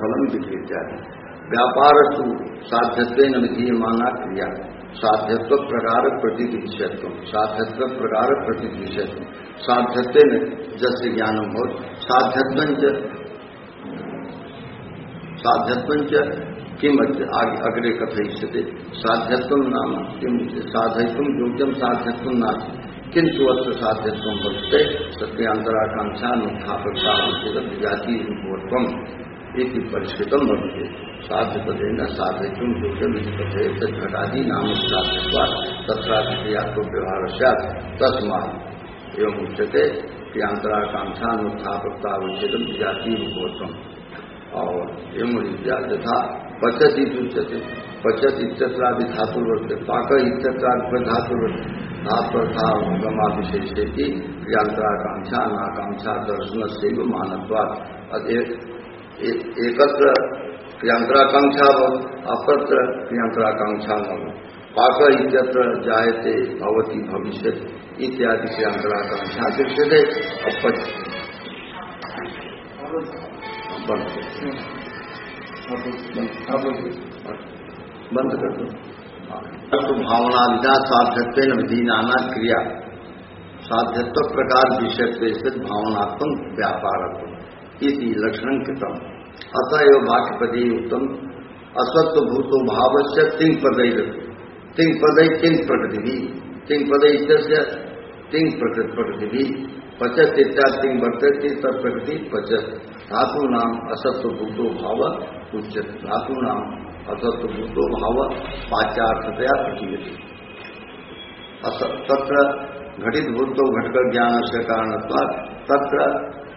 फलम विधि इत्यादि। व्यापारस्तु साध्यत्वेन विधीयमाना क्रिया साध्यत्व प्रकार प्रतीत विषयत्व साध्यत्व प्रकार प्रतीत विषयत्व साध्यत्वेन जस्य ज्ञानम हो साध्यत्वंच किम अग्रे कथयिष्यते साध्यत्वं नाम किम साधयितुं योग्यं साध्यत्वं नास्ति किंतु अत्र साध्यत्वं वर्तते सत्यांतराकांक्षानुत्थापकता विजाति रूपवत्वम् इति परिष्कृतं वर्तते साध्यपदेन साधयितुं योग्यम् इति कथयते घटादि नाम साध्यत्वात् तत्राधिक्रियात्व व्यवहारः स्यात् तस्मात् एवम् उच्यते अंतराकांक्षानुत्थापकता विजाति रूपवत्वम्। और एवं यथा पचति उच्यते पचत इत्यत्रादि धातुर्वर्तते पाक इत्यत्रादि धातुर्वर्तते धात्वर्थागमा विशेषे की क्रियांतराकांक्षा अनाकांक्षा दर्शन से मानत्वात् एकत्र क्रियांतराकांक्षा अपत्र क्रियांतराकांक्षा न पाक इत्यत्र जायते भवति भविष्यति इत्यादि क्रियांतराकांक्षा दृश्यते। बंद कर दो। तो भावना विधा साध्यत्वेन विधीनाना क्रिया साध्यत्व प्रकार विषयत्वे स्थित भावनात्मक व्यापारत्व इति लक्षणं कृतम्। अतएव वाक्यपदे उत्तम असत्व भूतो भावस्य तिंग पदै तिंग प्रकृति तिंग पदै तिंग प्रकृति पचत इत्यादि तिंग वर्तते तत्प्रकृति पचत धातु नाम असत्व भूतो भाव उच्यते धातु नाम असत्व भूतो भाव वाच्यार्थतया प्रतीयते तत्र घटित भूतो घटकर ज्ञान से कारणत्वात् तत्र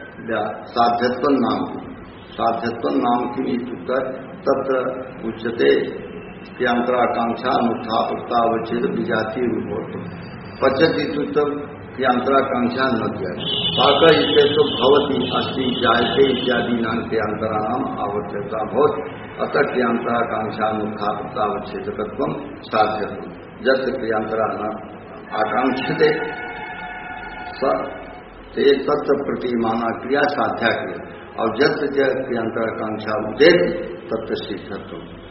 साध्यत्व नाम की उत्तर तत्र उच्यते क्रियांतराकांक्षा अनुत्थापकता अवच्छेद विजातीय रूपवत्व पचति उत्तर क्रियांतराकांक्षा न जाए पाक इत्येतो भवति अस्ति जायते इत्यादि नाम क्रियांतराणाम आवश्यकता भवति अतः क्रियांतराकांक्षा अनुत्थापकता अवच्छेदकत्वं साध्यत्वं यत् क्रियांतराणां आकांक्षिते ते तत्र प्रतिमाना क्रिया साध्या क्रिया और जब क्रियांतराकांक्षा उदेति तत्र सिद्धत्वम्।